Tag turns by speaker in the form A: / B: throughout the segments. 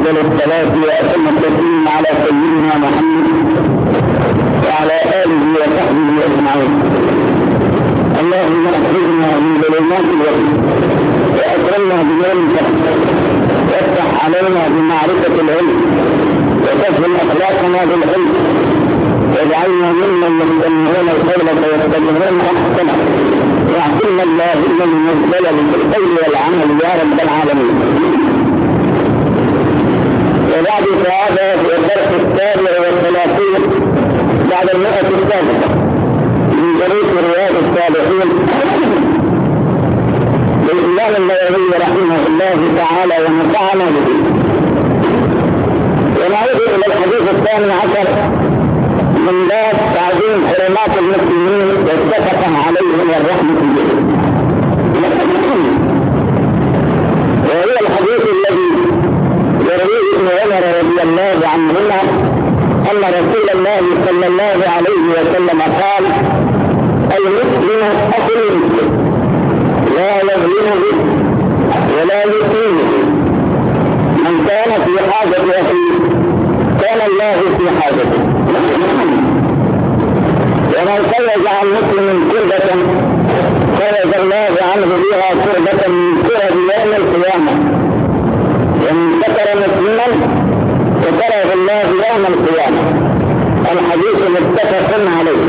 A: أفضل الصلاة وأتم التسليم على سيدنا محمد وعلى آله وصحبه أجمعين. اللهم اخرجنا من ظلمات الوحي وأكرمنا بنور الفهم وافتح علينا بمعرفة العلم وتسهل أخلاقنا بالعلم واجعلنا ممن يستمعون القول فيتبعون أحسنه واعطنا اللهم من الزلل في القول والعمل يا رب العالمين. وبعد فهذا في الدرس 37 بعد 100 السابقة من دروس رياض الصالحين للإمام النووي رحمه الله تعالى ونفعنا به. ونعود إلى الحديث 12 من باب تعظيم حرمات المسلمين والشفقة عليهم والرحمة بهم. وهو الحديث الذي يرويه ابن عمر رضي الله عنهما أن رسول الله صلى الله عليه وسلم قال: المسلم أخو المسلم لا يظلمه ولا يؤذيه، من كان في حاجة أخيه كان الله في حاجته، ومن فرج عن مسلم كربة فرج الله عنه بها كربة من كرب يوم القيامة، ومن ستر مسلما ستره الله يوم القيامة. الحديث متفق عليه.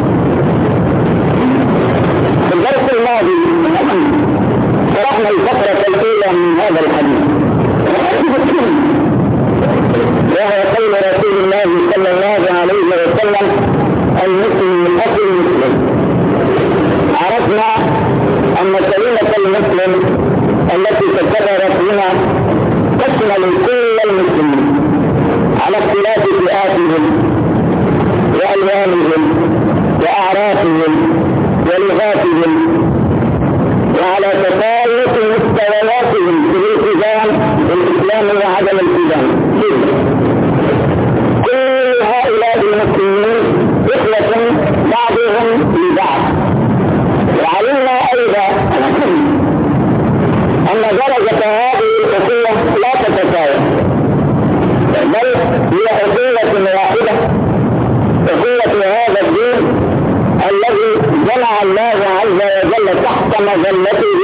A: في الدرس الماضي شرحنا الفقرة الأولى من هذا الحديث، وهو قول رسول الله صلى الله عليه وسلم: المسلم أخو المسلم. عرفنا أن كلمة المسلم التي تكررت هنا تشمل كل المسلمين على اختلاف فئاتهم وألوانهم وأعرافهم ولغاتهم وعلى تفاوت مستوياتهم في الالتزام بالإسلام وعدم الالتزام. كل هؤلاء المسلمين إخوة بعضهم لبعض. وعلمنا أيضا أن درجة هذه الأخوة لا تتفاوت، بل هي أخوة واحدة، أخوة هذا الدين الذي جمع الله عز وجل تحت مظلته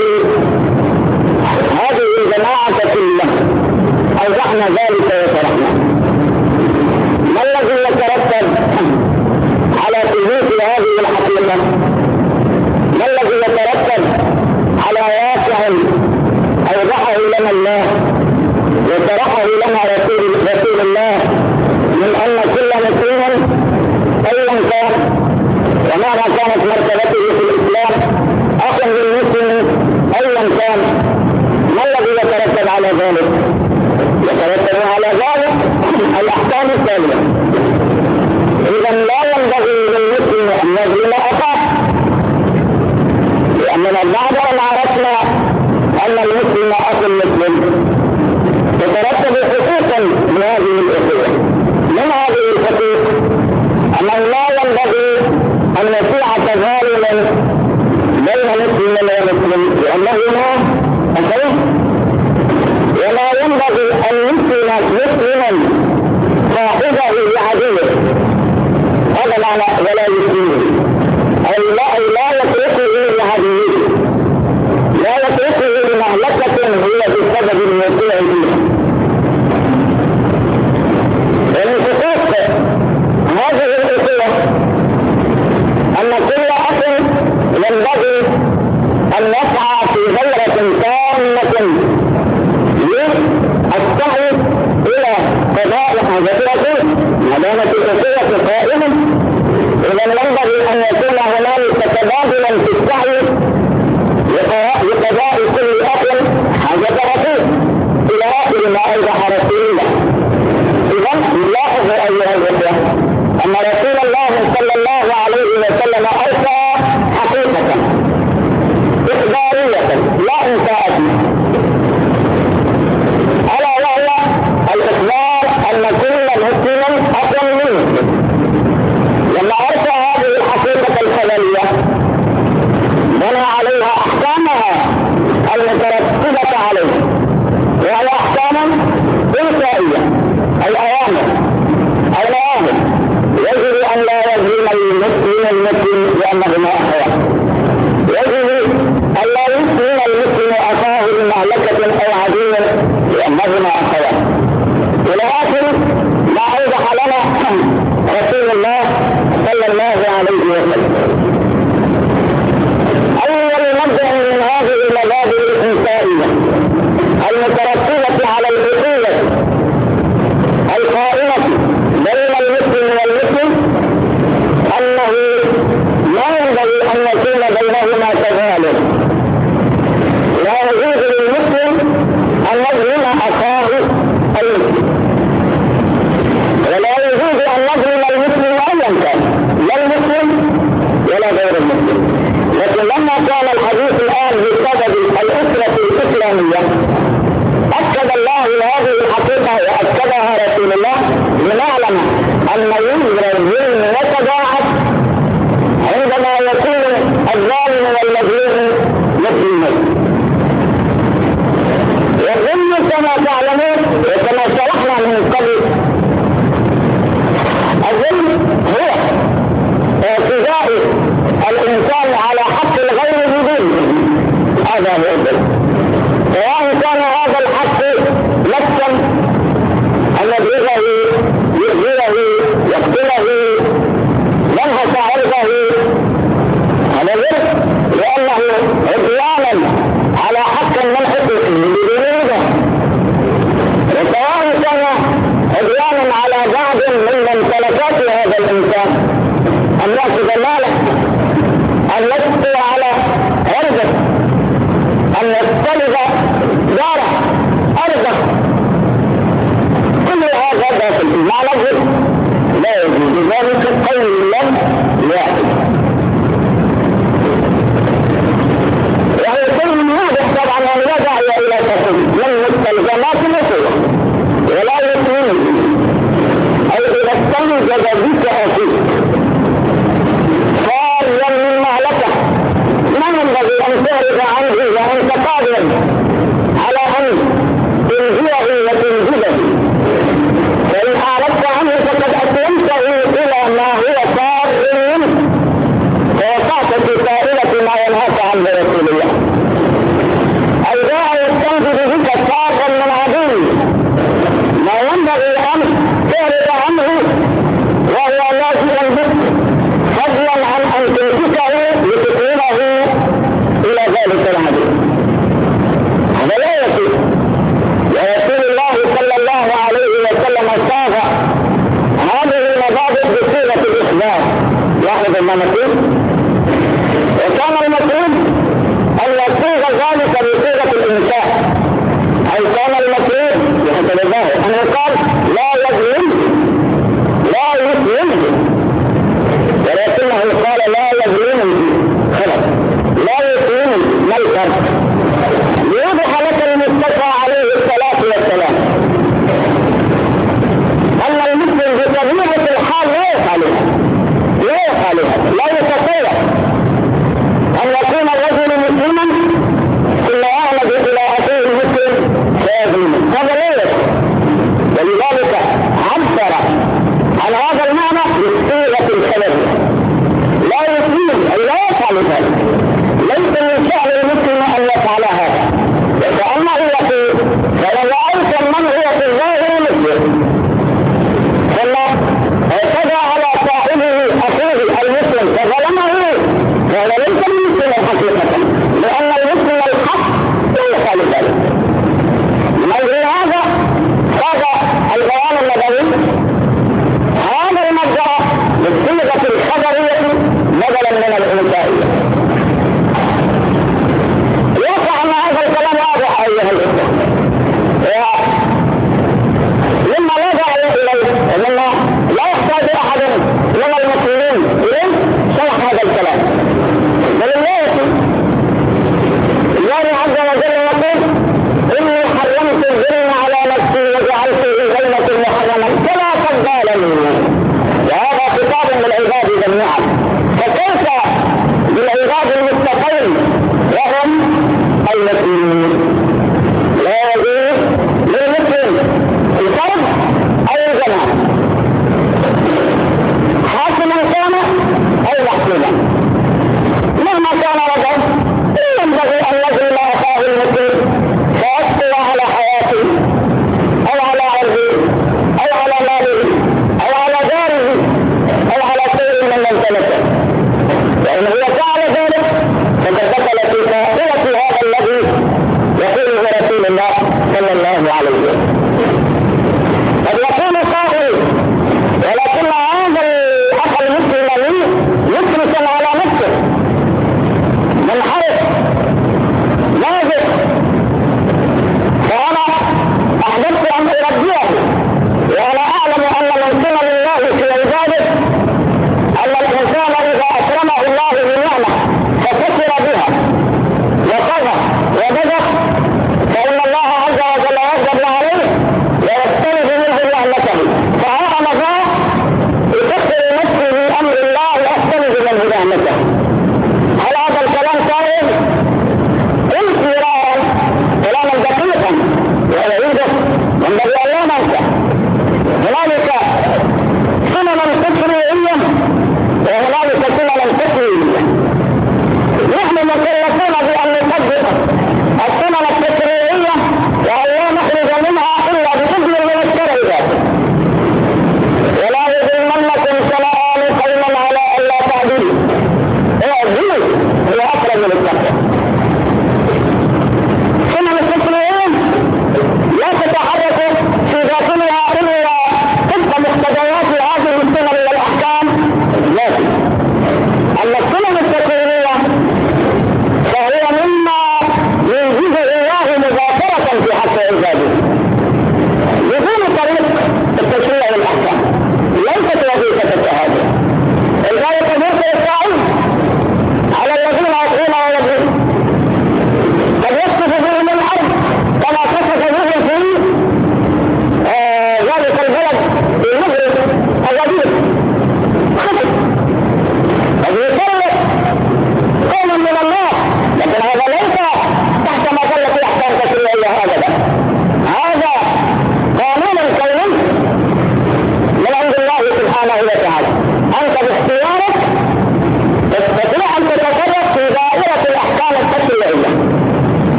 A: هذه الجماعة كلها. أوضحنا ذلك وشرحنا. ما الذي يترتب على ثبوت هذه الحقيقة؟ ما الذي يترتب على واقع أوضحه لنا الله وشرحه لنا رسول الله من أن كل مسلم أيا كان ومهما كانت مرتبته في الإسلام أخا للمسلم أيا كان، ما الذي يترتب على ذلك؟ يترتب على ذلك الأحكام التالية. إذا لا ينبغي للمسلم أن يظلم أخاه، لأننا بعد أن عرفنا أن المسلم أخو المسلم يترتب حقوقا من هذه الأخوة. من هذه الحقوق أنه لا ينبغي أن يشيع تظالما بين مسلم ومسلم لأنهما أخوه، ولا ينبغي أن يسلم مسلما صاحبه بعدوه، هذا معنى ولا يسلمه، أي لا يتركه لعدوه، لا يتركه لمهلكة هي بسبب الوقوع فيها. ومن حقوق هذه الأخوة أن كل أخ ينبغي أن يسعى في غيرة تامة للسعي إلى قضاء حاجته ما دامت الأخوة قائمة. إذا ينبغي أن يكون هنالك تبادلا في السعي لقضاء كل أخ حاجة أخيه إلى آخر ما أوضح رسول الله. إذا لاحظوا أيها الأخوة أن رسول الله صلى الله عليه وسلم أرسى حقيقة إخبارية لا إنساءة، ألا وهو الإخبار أن كل مسلم أخ للمسلم. لما أرسى هذه عظيم لأنهما أخوان. إلى آخر ما أوضح لنا رسول الله صلى الله عليه وسلم. أول مبدأ من هذه المبادئ الإنسانية المترتبة على الأصول القائمة بين المسلم والمسلم أنه لا ينبغي أن يكون بينهما تغالب. لا يجوز للمسلم أن يظلم أخاه المسلم، ولا يجوز أن يظلم المسلم أيا كان، لا المسلم ولا غير المسلم. لكن لما كان الحديث الآن بسبب الأسرة الإسلامية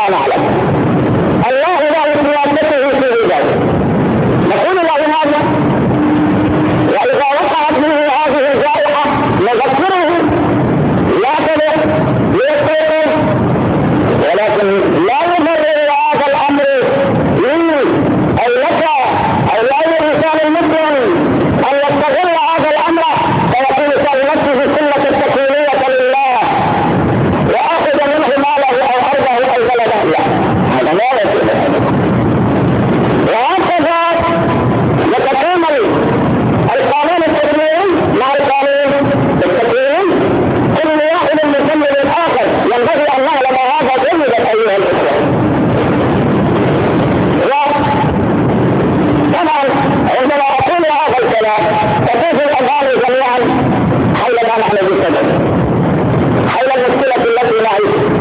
A: لا نعلم. الله لا سيادته في ذلك، نقول له هذا، وإذا وقعت منه هذه الجائحة نذكره لا تلف ليستيقظ، ولكن لا يبرر هذا الأمر لي أو لك أو لأي إنسان المسلم أن يستغل هذا الأمر فيقول سلمته السنة التكوينية لله وأخذ منه ماله أو أرضه أو بلده له، هذا لا يجوز. وهكذا يتكامل القانون التكويني مع القانون التكويني، كل واحد مسمى للآخر، ينبغي أن نعلم هذا جيدا أيها الأخوة. طبعا عندما أقول هذا الكلام تفوز الأذهان جميعا حول ما نحن بالسبب، حول المشكلة التي نعيشها.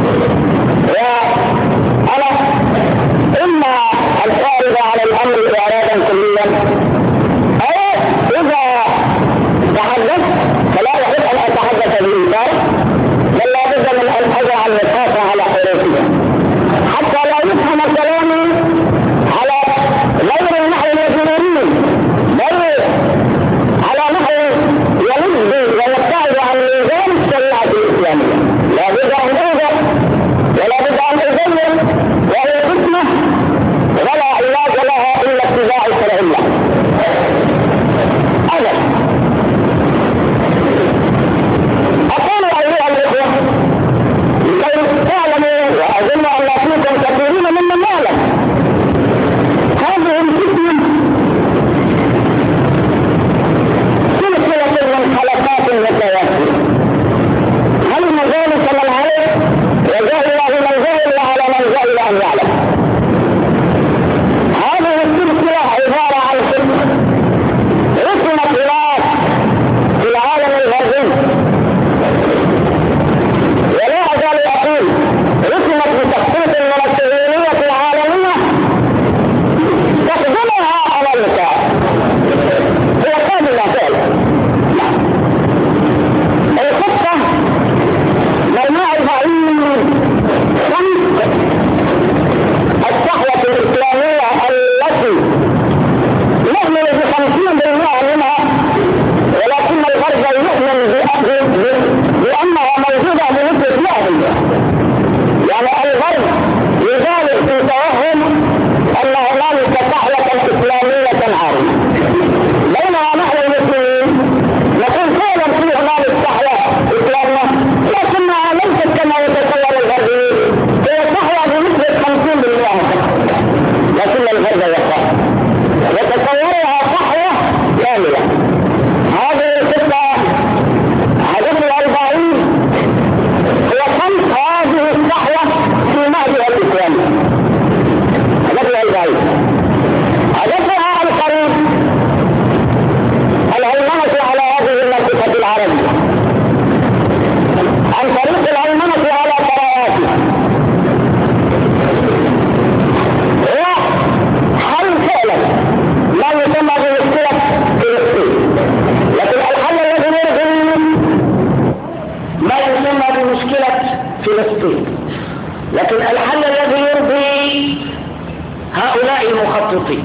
A: وأنا إما أن أعرض على الأمر إعراضا كليا، أو إذا تحدثت فلا يحب أن أتحدث بالإنكار، بل لا بد من أن أضع المسافة على حروفها حتى لا يفهم كلامي على غير النحو الجنوني، بل على نحو يلد ويبتعد عن ميزان الشريعة الإسلامية. لا بد أن أوضح ولا بد أن أبين، وهي فتنة ولا علاج لها إلا اتباع شرع الله. أنا أقول أيها الإخوة لكي تعلموا، وأظن أن لا فيكم كثيرين ممن يعلم، هذه الفتنة سلسلة من خلقات متواترة، هل مجال كمن عليه وجاء الله من جاهل على من جاهل أن يعلم. هذه السلسلة عبارة عن فتنة رسمت هناك في العالم الغربي، ولا أزال أقول رسمت بتخطيط من الصهيونية العالمية تخدمها أمريكا، هي قابلة فعلا. الخطة مجموعة بعيد خمس الصحوة الإسلامية التي نؤمن ب50% منها، ولكن الغرب يؤمن بأنها موجودة بنسبة 100%. يعني الغرب يبالغ في توهم أن هنالك صحوة إسلامية عارمة، بينما نحن المسلمين نقول فعلا في هنالك صحوة إسلامية، لكنها ليست كما يتصور الغربيين، هي صحوة بنسبة 50%، لكن الغرب يتصورها صحوة كاملة. هذه القصة عدد 40 هو خمس هذه الصحوة في مهدها الإسلامي، عدد 40. عددها القريب الهيمنة على هذه المنطقة العربية عن طريق الهيمنة على قراءاتها، هو حل فعلا ما يسمى بمشكلة فلسطين، لكن الحل الذي يرضي ما يسمى بمشكلة فلسطين، لكن الحل الذي يرضي هؤلاء المخططين.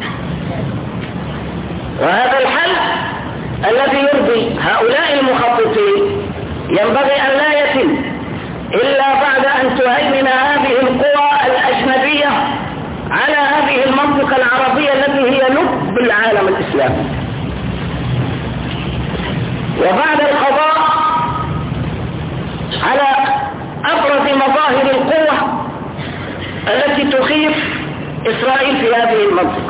A: وهذا الحل الذي يرضي هؤلاء المخططين ينبغي أن لا يتم إلا بعد أن تهيمن هذه القوى الأجنبية على هذه المنطقة العربية التي هي لب العالم الإسلامي، وبعد القضاء على أبرز مظاهر القوة التي تخيف إسرائيل في هذه المنطقة.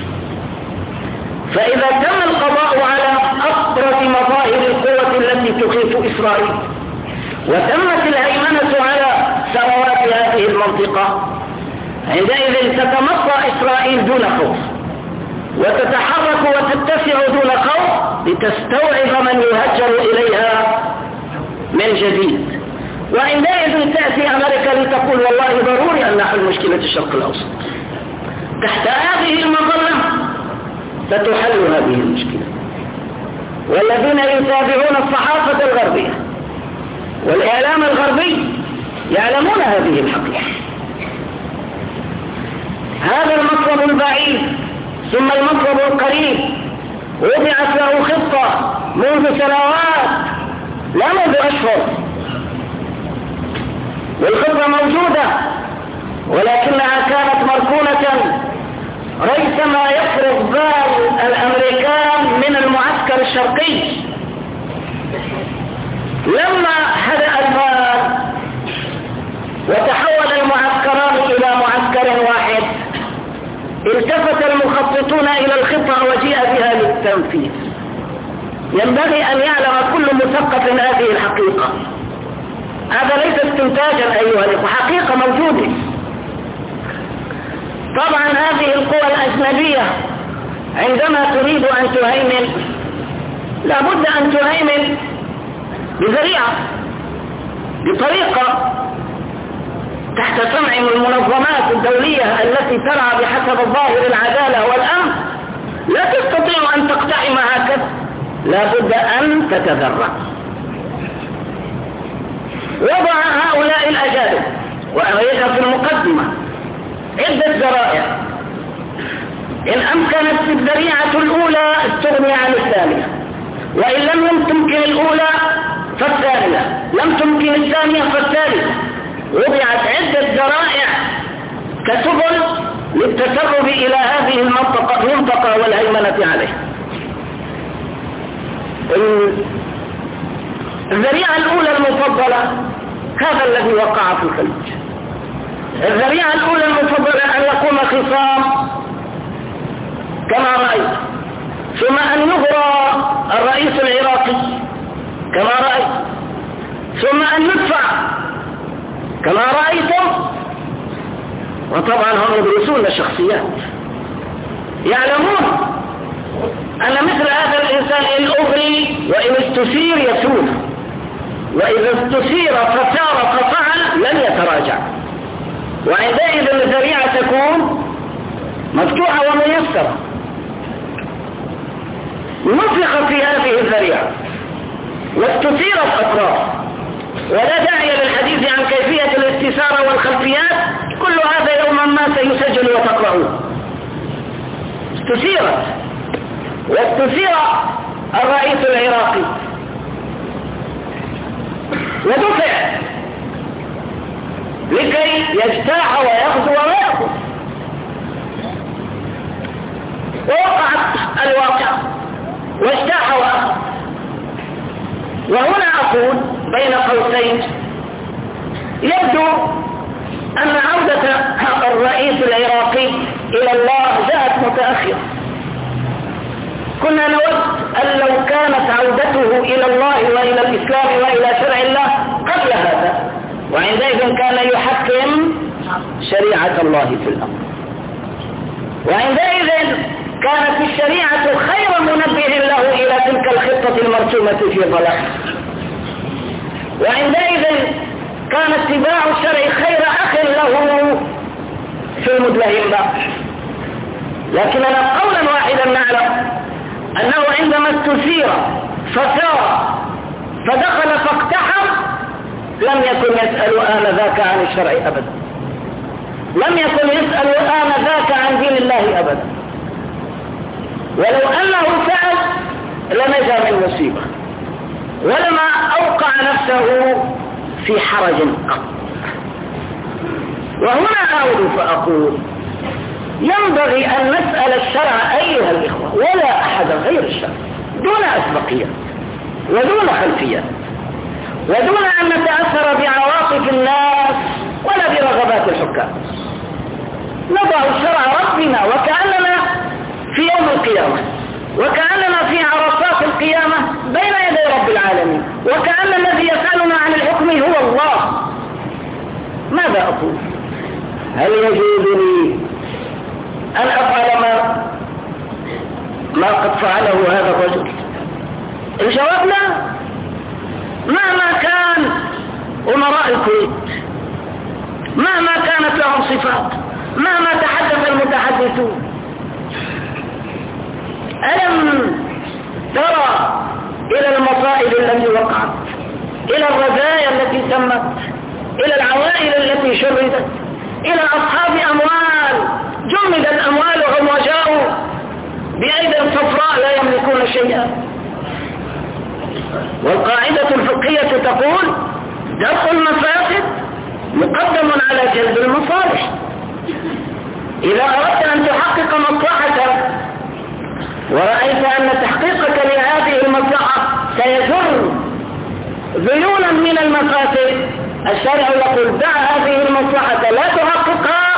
A: فإذا تم القضاء على أبرز مظاهر القوة التي تخيف إسرائيل، وتمت الهيمنة على ثروات هذه المنطقة، عندئذ تتمطى إسرائيل دون خوف، وتتحرك وتتسع دون خوف لتستوعب من يهجر إليها من جديد. وعندئذ تأتي أمريكا لتقول والله ضروري أن نحل مشكلة الشرق الأوسط. تحت هذه المظلة ستحل هذه المشكلة. والذين يتابعون الصحافة الغربية والإعلام الغربي يعلمون هذه الحقيقة، هذا المطلب البعيد ثم المطلب القريب وضعت له خطة منذ سنوات لا منذ أشهر، والخطة موجودة ولكنها كانت مركونة ريثما يفرض بال الأمريكان من المعسكر الشرقي. لما هدأ البال وتحول المعسكران إلى معسكر واحد التفت المخططون إلى الخطة وجيء بها للتنفيذ. ينبغي أن يعلم كل مثقف هذه الحقيقة. هذا ليس استنتاجا أيها الأخوة، حقيقة موجودة. طبعا هذه القوى الأجنبية عندما تريد أن تهيمن لابد أن تهيمن بذريعة، بطريقة تحت سمع المنظمات الدولية التي ترعى بحسب الظاهر العدالة والأمن. لا تستطيع أن تقتحم هكذا، لابد أن تتذرع. وضع هؤلاء الأجانب وأمريكا في المقدمة عدة ذرائع، إن أمكنت الذريعة الأولى استغني عن الثانية، وإن لم تمكن الأولى فالثانية، لم تمكن الثانية فالثالثة. وضعت عدة ذرائع كسبل للتسرب إلى هذه المنطقة والهيمنة عليها. الذريعة الأولى المفضلة هذا الذي وقع في الخليج. الذريعة الأولى المفضلة أن يقوم خصام كما رأيت، ثم أن يغرى الرئيس العراقي كما رأيت، ثم أن يدفع كما رأيتم. وطبعا هم يدرسون الشخصيات، يعلمون أن مثل هذا الإنسان إن أغري وإن استثير يسود، وإذا استثير فسار ففعل لن يتراجع، وعندئذ الذريعة تكون مفتوحة وميسرة. نفخ في هذه الذريعة واستثيرت أطراف، ولا داعي للحديث عن كيفية الاستثارة والخلفيات، كل هذا يوما ما سيسجل وتقرأوه. استثيرت واستثير الرئيس العراقي ودفع لكي يجتاح ويغزو ويأخذ، ووقعت الواقع واجتاح وأخذ. وهنا أقول بين قوسين يبدو أن عودة الرئيس العراقي إلى الله جاءت متأخرة. كنا نود أن لو كانت عودته إلى الله وإلى الإسلام وإلى شرع الله قبل هذا، وعندئذ كان يحكم شريعة الله في الأمر، وعندئذ كانت الشريعة خير منبه له إلى تلك الخطة المرسومة في ضلال، وعندئذ كان اتباع الشرع خير أخ له في المدلهم. لكننا قولا واحدا نعلم أنه عندما استثير فسار فدخل فاقتحم لم يكن يسأل آنذاك عن الشرع أبدا، لم يكن يسأل آنذاك عن دين الله أبدا، ولو أنه سأل لنجا من مصيبة ولما أوقع نفسه في حرج قط. وهنا أعود فأقول ينبغي أن نسأل الشرع أيها الإخوة ولا أحد غير الشرع، دون أسبقية ودون خلفية، ودون أن نتأثر بعواطف الناس ولا برغبات الحكام. نضع شرع ربنا وكأننا في يوم القيامة، وكأننا في عرصات القيامة بين يدي رب العالمين، وكأن الذي يسألنا عن الحكم هو الله. ماذا أقول؟ هل يجوز لي أن أفعل ما قد فعله هذا الرجل؟ الجواب لا. مهما كان أمراء الكويت، مهما كانت لهم صفات، مهما تحدث المتحدثون، ألم ترى إلى المصائب التي وقعت، إلى الرزايا التي تمت، إلى العوائل التي شردت، إلى أصحاب أموال
B: شيئا. والقاعدة الفقهية تقول دفع المفاسد مقدم على جلب المصالح. إذا أردت أن تحقق مصلحة ورأيت أن تحقيقك لهذه المصلحة سيجر ذيولا من المفاسد، الشرع يقول دع هذه المصلحة لا تحققها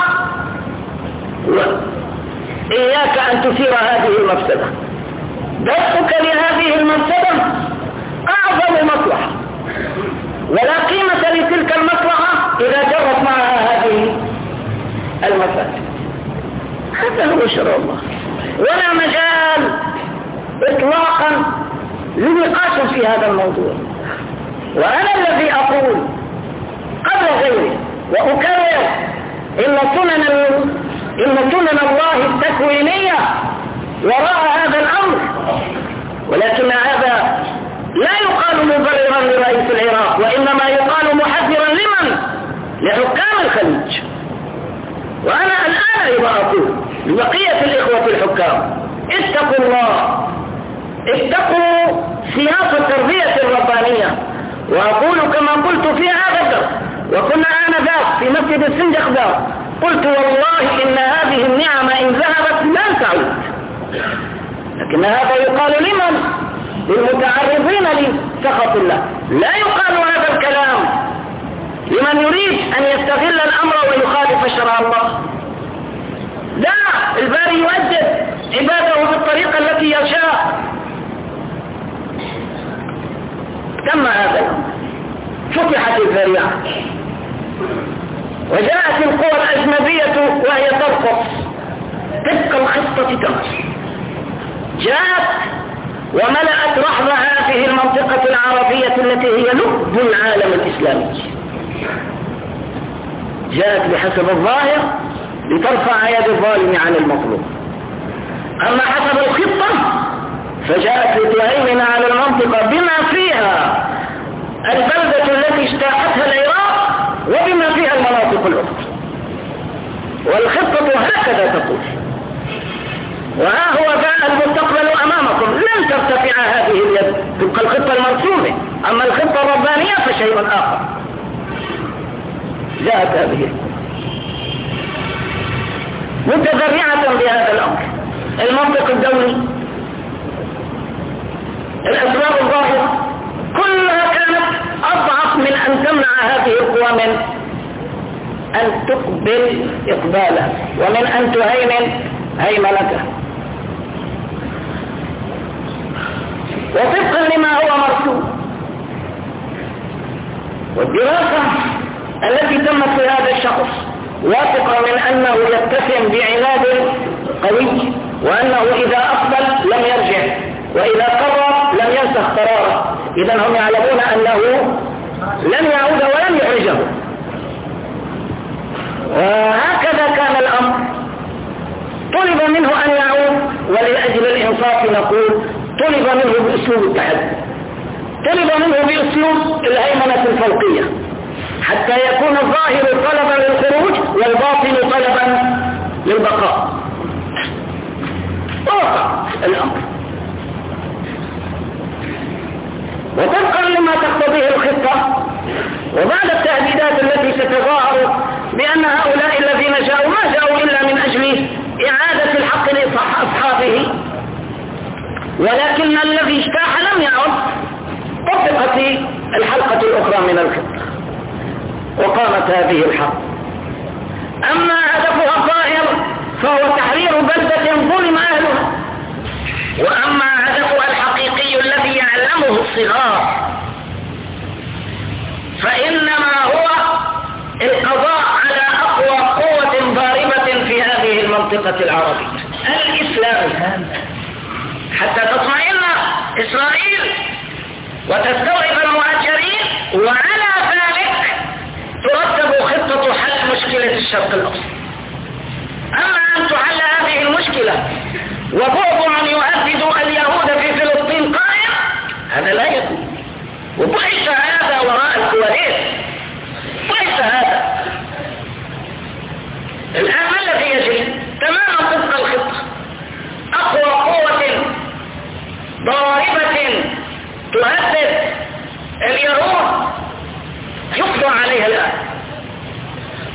B: وإياك أن تثير هذه المفسدة. دفعك لهذه المفسدة أعظم مصلحة، ولا قيمة لتلك المصلحة إذا جرت معها هذه المفاسد. هذا هو شرع الله، ولا مجال إطلاقا لنقاش في هذا الموضوع. وأنا الذي أقول قبل غيري وأكرر إن سنن الله التكوينية وراء هذا الأمر، ولكن هذا لا يقال مبررا لرئيس العراق، وإنما يقال محذرا لمن؟ لحكام الخليج. وأنا الآن أيضا أقول لبقية الإخوة الحكام اتقوا الله، اتقوا سياسة التربية الربانية. وأقول كما قلت في هذا الدرس، وكنا آنذاك في مسجد السنجخدار، قلت والله إن هذه النعم إن ذهبت لن تعود. لكن هذا يقال لمن؟ للمتعرضين لسخط الله. لا يقال هذا الكلام لمن يريد أن يستغل الأمر ويخالف شرع الله. لا، الباري يؤدب عباده بالطريقة التي يشاء. تم هذا الأمر، فتحت الذريعة وجاءت القوى الأجنبية وهي ترقص طبق الخطة تمشي. جاءت وملأت رحب هذه المنطقة العربية التي هي لب العالم الإسلامي. جاءت بحسب الظاهر لترفع يد الظالم عن المظلوم، أما حسب الخطة فجاءت لتهيمن على المنطقة بما فيها البلدة التي اجتاحتها العراق وبما فيها المناطق الأخرى. والخطة هكذا تقول، وها هو جاء المستقبل أمامكم، لن ترتفع هذه اليد تبقى الخطة المرسومة، أما الخطة الربانية فشيء آخر. جاءت هذه متذرعة بهذا الأمر. المنطق الدولي، الأسباب الظاهرة كلها كانت أضعف من أن تمنع هذه القوى من أن تقبل إقبالا ومن أن تهيمن هيمنته. وطبقا لما هو مرسوم، والدراسة التي تمت في هذا الشخص واثقة من أنه يتسم بعناد قوي، وأنه إذا أقبل لم يرجع، وإذا قرر لم ينسخ قراره. إذن هم يعلمون أنه لن يعود ولن يخرجه. وهكذا كان الأمر. طلب منه أن يعود، ولأجل الإنصاف نقول طلب منه بأسلوب التحدي، طلب منه بأسلوب الهيمنة الفوقية، حتى يكون الظاهر طلبا للخروج والباطن طلبا للبقاء. وقع الأمر، وطبقا لما تقتضيه الخطة وبعد التهديدات التي ستظاهر بأن هؤلاء الذين جاءوا ما جاءوا إلا من أجل إعادة الحق لأصحابه، ولكن الذي اجتاح لم يعد. طبقت الحلقة الأخرى من الخطة وقامت هذه الحرب. أما هدفها الظاهر فهو تحرير بلدة ظلم أهلها، وأما هدفها الحقيقي الذي يعلمه الصغار فإنما هو القضاء على أقوى قوة ضاربة في هذه المنطقة العربية الإسلام، حتى تطمئن إسرائيل وتستوعب المهاجرين، وعلى ذلك ترتب خطة حل مشكلة الشرق الأوسط. أما أن تحل هذه المشكلة وبعض من يهدد اليهود في فلسطين قائم، هذا لا يكون. وبعث هذا وراء الكواليس، بعث هذا. الآن ما الذي يجري؟ تماما طبق الخطة. أقوى قوة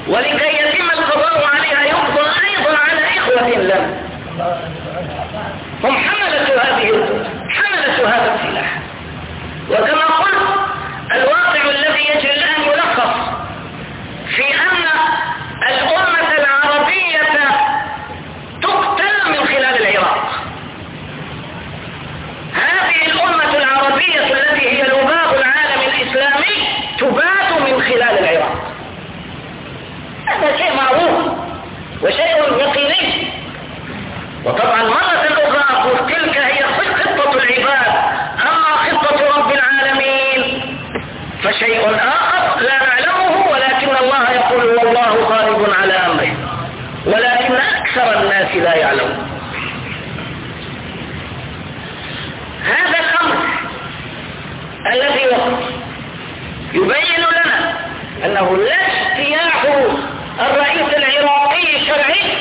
B: ولكي يتم القضاء عليها يقضى أيضا على إخوة لنا هم حملة هذا السلاح. وكما قلت الواقع الذي يجري الآن يلخص في أن الأمة العربية تقتل من خلال العراق. هذه الأمة العربية التي هي لباب العالم الإسلامي تبات من خلال العراق. هذا شيء معروف وشيء يقيني. وطبعا مرة أخرى أقول تلك هي خطة العباد، أما خطة رب العالمين فشيء آخر لا نعلمه، ولكن الله يقول والله غالب على أمره ولكن أكثر الناس لا يعلمون. هذا الأمر الذي يبين لنا أنه لا اجتياح الرئيس العراقي شرعي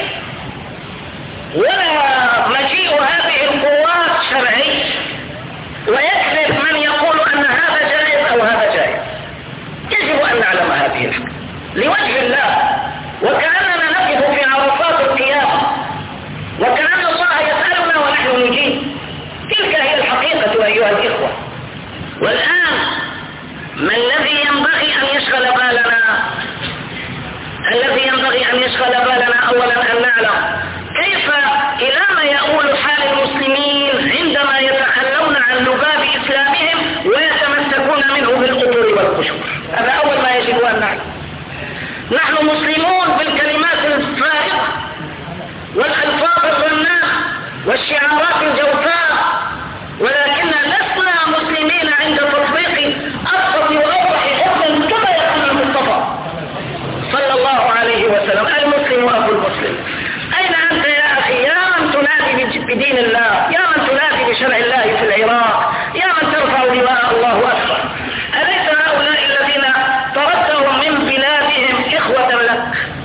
B: ولا مجيء هذه القوات شرعي، ويكذب من يقول أن هذا جائز أو هذا جائز. يجب أن نعلم هذه الحقيقة لوجه الله، وكأننا نقف في عرفات القيامة، وكأن الله يسألنا ونحن نجيب. تلك هي الحقيقة أيها الإخوة. والآن ما الذي ينبغي أن يشغل بالنا؟ الذي ينبغي أن يشغل بالنا أولا أن نعلم كيف إلى ما يؤول حال المسلمين عندما يتخلون عن لباب إسلامهم ويتمسكون منه بالقطور والقشور. هذا أول ما يجب أن نعلم. نحن مسلمون بالكلمات الفارغة والألفاظ الرنانة والشعارات الجوفاء، ولكن لسنا مسلمين عند تطبيق أبسط وأوضح حكم كما يقول المصطفى صلى الله عليه وسلم: المسلم أخو المسلم. أين أنت يا أخي يا من تنادي بدين الله، يا من تنادي بشرع الله في العراق، يا من ترفع لواء الله أكبر؟ أليس هؤلاء الذين طردتهم من بلادهم إخوة لك؟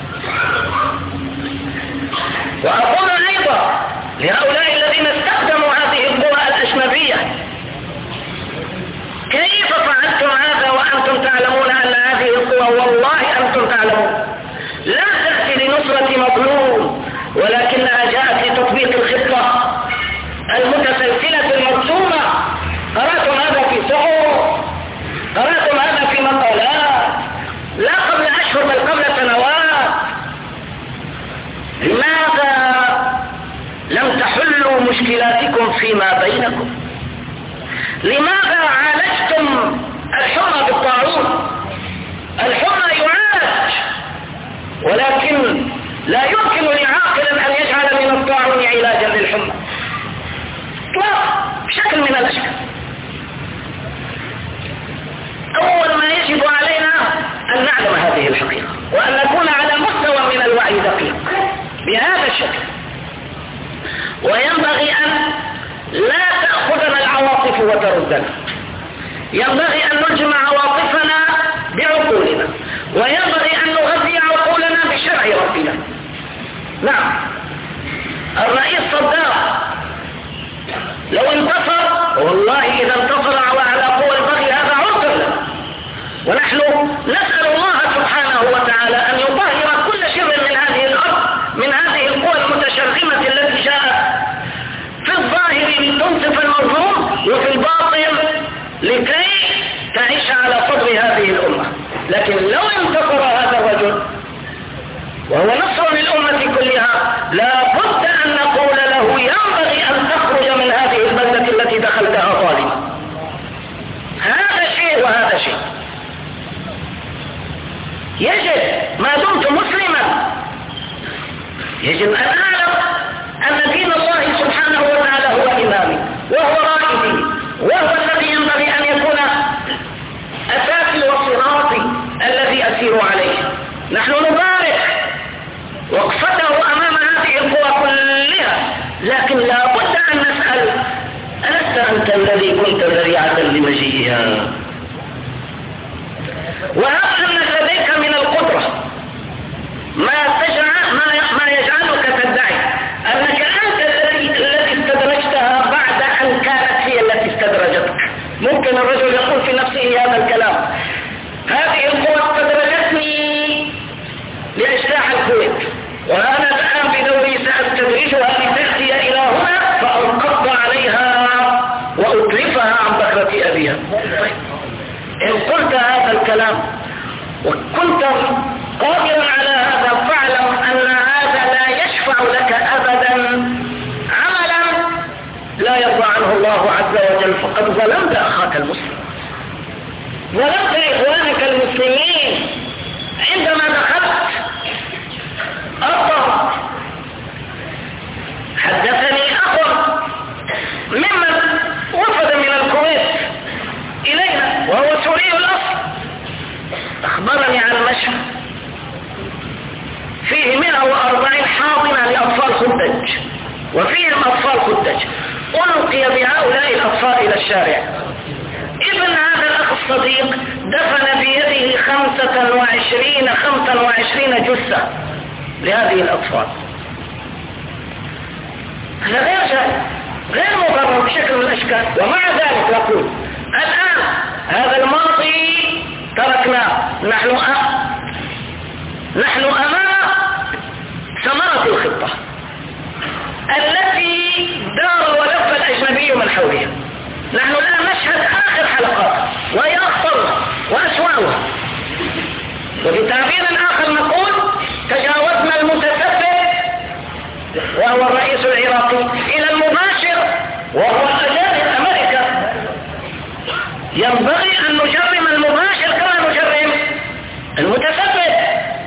B: وأقول أيضا لهؤلاء الذين استخدموا هذه القوى الأجنبية: كيف فعلتم هذا وأنتم تعلمون أن هذه القوى والله أنتم تعلمون لا تأتي لنصرة مظلوم، ولكنها جاءت لتطبيق الخطة المتسلسلة المرسومة. قرأتم هذا في صحف، قرأتم هذا في مقالات، لا قبل أشهر بل قبل سنوات. لماذا لم تحلوا مشكلاتكم فيما بينكم؟ لماذا عالجتم الحمى بالطاعون؟ الحمى يعالج، ولكن لا يمكن لعاقل أن يجعل من الطاعون علاجا للحمى اطلاقا بشكل من الأشكال. أول ما يجب علينا أن نعلم هذه الحقيقة، وأن نكون على مستوى من الوعي دقيق بهذا الشكل. وينبغي أن لا تأخذنا العواطف وتردنا، ينبغي أن نلجم عواطفنا بعقولنا، وينبغي أن نغذي عقولنا بشرع ربنا. نعم، الرئيس صدام لو انتصر، والله إذا انتصر على قوى البغي هذا عذر له، ونحن نسأل الله سبحانه وتعالى أن يطهر كل شر من هذه الأرض، من هذه القوى المتشرذمة التي جاءت في الظاهر لتنصف المظلوم وفي الباطن لكي تعيش على صدر هذه الأمة. لكن لو انتصر هذا الرجل وهو نصر للأمة كلها، لا بد أن نقول له ينبغي أن تخرج من هذه البلدة التي دخلتها ظالما. هذا شيء وهذا شيء. يجب ما دمت مسلما يجب أن أعلم أن دين الله سبحانه وتعالى هو إمامي وهو رائدي، وهو الذي ينبغي أن يكون أساسي وصراطي الذي أسير عليه. نحن نبارك وقفته أمام هذه القوى كلها، لكن لا بد أن نسأل: ألست أنت الذي كنت ذريعة لمجيئها؟ وهل أن لديك من القدرة ما يجعلك تدعي أنك أنت التي استدرجتها بعد أن كانت هي التي استدرجتك؟ ممكن الرجل يقول في نفسه هذا الكلام: هذه القوى استدرجتني لقد ظلمت أخاك المسلم، ظلمت إخوانك المسلمين عندما دخلت الطهر. حدثني أخ ممن وفد من الكويت إلينا وهو سوري الأصل، أخبرني عن مشهد فيه 140 حاضنة لأطفال خدج، وفيهم أطفال خدج، ألقي بهؤلاء الأطفال إلى الشارع. ابن هذا الأخ الصديق دفن بيده 25 جثة لهذه الأطفال. هذا غير جائز، غير مبرر بشكل من الأشكال. ومع ذلك نقول الآن هذا الماضي تركناه، نحن أمام ثمرة الخطة التي دار ولف الأجنبي من حولها. نحن الآن نشهد آخر حلقات وهي أخطرها وأسوأها، وبتعبير آخر نقول تجاوزنا المتسبب وهو الرئيس العراقي إلى المباشر وهو أجانب أمريكا. ينبغي أن نجرم المباشر كما نجرم المتسبب،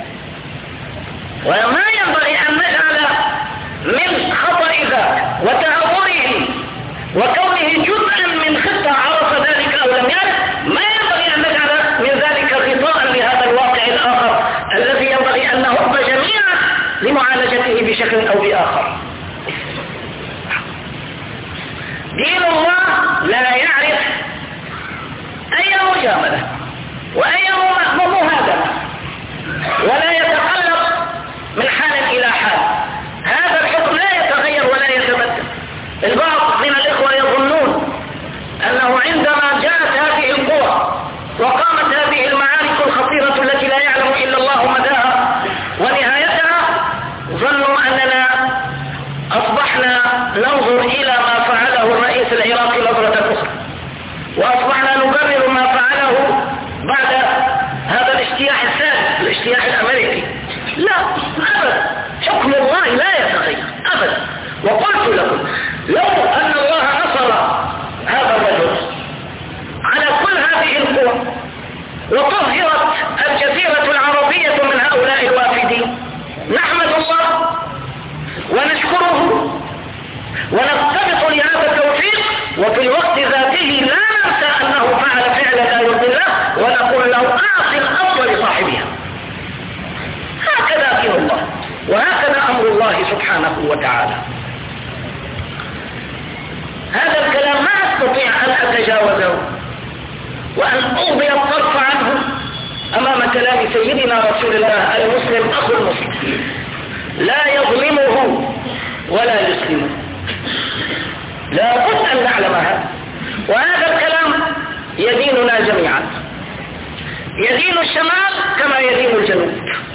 B: وما ينبغي أن نجعل من خطأ ذاك وتهوره وكونه جزءا من خطة عرف ذلك أو لم يعرف، ما ينبغي أن نجعل من ذلك غطاء لهذا الواقع الآخر الذي ينبغي أن نهب جميعا لمعالجته بشكل أو بآخر. دين الله لا يعرف أي مجاملة وأي مهادة، ولا يتقلب من حال إلى حال. هذا الحكم لا يتغير ولا يتبدل. البعض من الإخوة يظنون أنه عندما جاءت هذه القوى وقامت هذه المعارك الخطيرة التي لا يعلم إلا الله مداها ونهايتها، ظنوا أننا أصبحنا ننظر إلى ما فعله الرئيس العراقي نظرة أخرى، وأصبحنا نبرر ما فعله بعد هذا الاجتياح الثالث، الاجتياح الأمريكي. لا أبدا، حكم الله لا يتغير أبدا. وقلت لكم لو أن الله نصر هذا الرجل على كل هذه القوى وطهرت الجزيرة العربية من هؤلاء الوافدين، نحمد الله ونشكره ونقتبط لهذا التوفيق، وفي الوقت ذاته لا ننسى أنه فعل فعلا لا يرضي الله ونقول له أعطي الأفضل لصاحبها. هكذا دين الله وهكذا أمر الله سبحانه وتعالى. هذا الكلام ما أستطيع أن أتجاوزه وأن أغضي الطرف عنه أمام كلام سيدنا رسول الله: المسلم أخو المسلم، لا يظلمه ولا يسلمه. لا بد أن نعلم هذا، وهذا الكلام يديننا جميعا، يدين الشمال كما يدين الجنوب،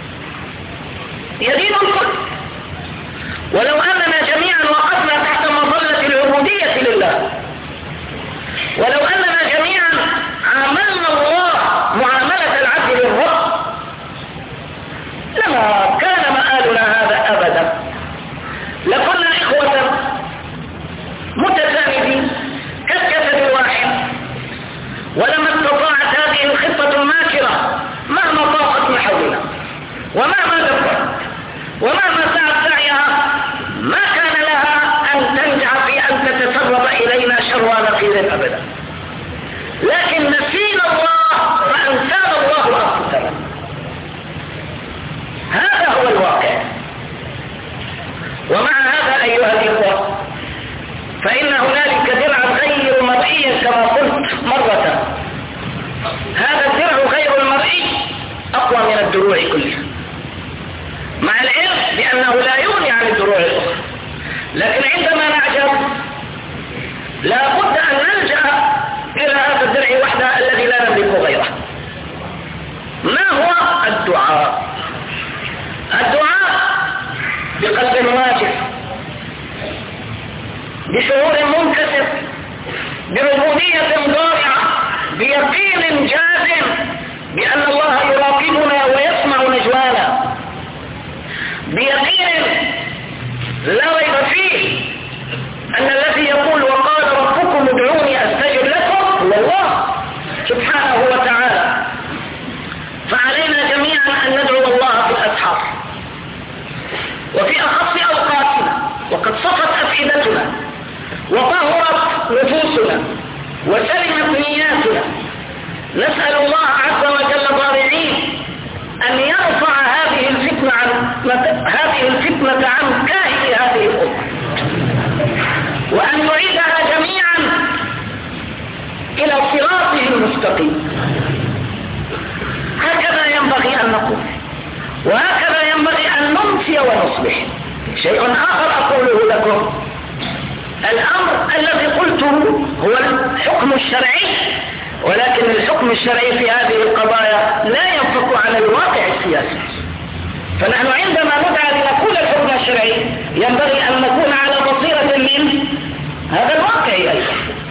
B: يدين الكل. ولو أننا جميعا وقفنا تحت مظلة العبودية لله، ولو أننا جميعا عاملنا الله معاملة العبد للرب، لما كان مآلنا هذا أبدا، لكنا إخوة متساندين كالجسد الواحد. ولما استطاعت هذه الخطة الماكرة مهما طاقت من حولنا ومهما دبرت ومهما سعت سعيها، ما كان لها أن تنجح في أن تتسرب إلينا شر نقير أبدا. لكن نسينا الله فأنسانا الله أنفسنا. هذا هو الواقع. ومع هذا أيها الإخوة، فإن هنالك درعا غير مرئيا كما قلت مرة. هذا الدرع غير المرئي أقوى من الدروع كلها، مع العلم بأنه لا يغني عن الدروع الأخرى، لكن عندما نعجز لا بد أن نلجأ إلى هذا الدرع وحده الذي لا نملك غيره. ما هو الدعاء؟ الدعاء بقلب واجب، بشعور منكسر، بعبودية ضارعة، بيقين جازم بأن الله يراقبنا ويسمع نجوانا، بيقين لا ريب فيه أن الذي يقول وقال ربكم ادعوني أستجب وسلمت نياتنا. نسأل الله عز وجل ضارعين أن يرفع هذه الفتنة عن كاهل هذه الأمة، وأن يعيدها جميعا إلى صراطه المستقيم. هكذا ينبغي أن نقول، وهكذا ينبغي أن نمسي ونصبح. شيء آخر أقوله لكم، الأمر الذي قلته هو الحكم الشرعي، ولكن الحكم الشرعي في هذه القضايا لا ينفك عن الواقع السياسي. فنحن عندما ندعى لنقول الحكم الشرعي ينبغي أن نكون على بصيرة من هذا الواقع أيضا،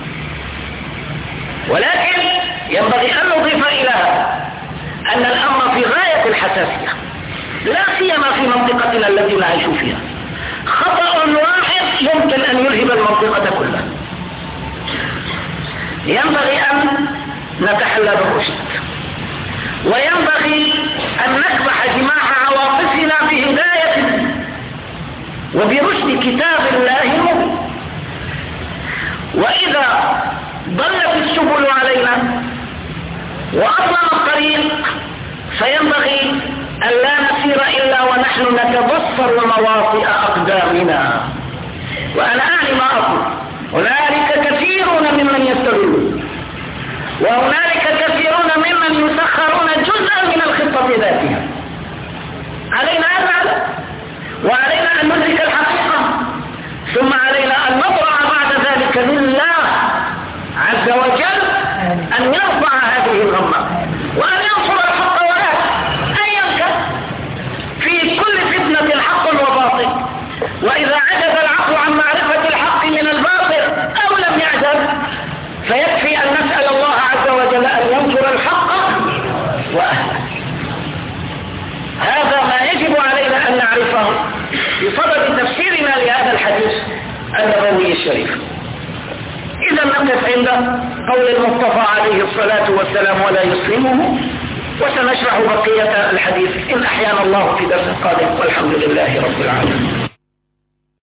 B: ولكن ينبغي أن نضيف إلى هذا أن الأمر في غاية الحساسية، لا سيما في منطقتنا التي نعيش فيها. خطأ واحد يمكن أن يلهب المنطقة كلها. ينبغي أن نتحلى بالرشد، وينبغي أن نكبح جماح عواطفنا بهداية وبرشد كتاب الله المبين. وإذا ضلت السبل علينا وأظلم الطريق فينبغي أن لا نسير إلا ونحن نتبصر مواطئ أقدامنا. وأنا أعني ما أقول، هنالك كثيرون ممن يستغلون، وهنالك كثيرون ممن يسخرون جزءا من الخطة ذاتها. علينا أن نعلم، وعلينا أن ندرك الحقيقة، ثم علينا أن نضرع بعد ذلك لله عز وجل أن يرفع هذه الغمة وأن ينصر الحق أيا كان. في كل فتنة الحق وباطل، وإذا عجز العقل عن معرفة الحق من الباطل أو لم يعجز فيكفي أن نسأل الله عز وجل أن ينصر الحق وأهله. هذا ما يجب علينا أن نعرفه بصدد تفسيرنا لهذا الحديث النبوي الشريف. إذا نقف عند قول المصطفى عليه الصلاة والسلام ولا يسلمه، وسنشرح بقية الحديث إن أحيانا الله في درس قادم، والحمد لله رب العالمين.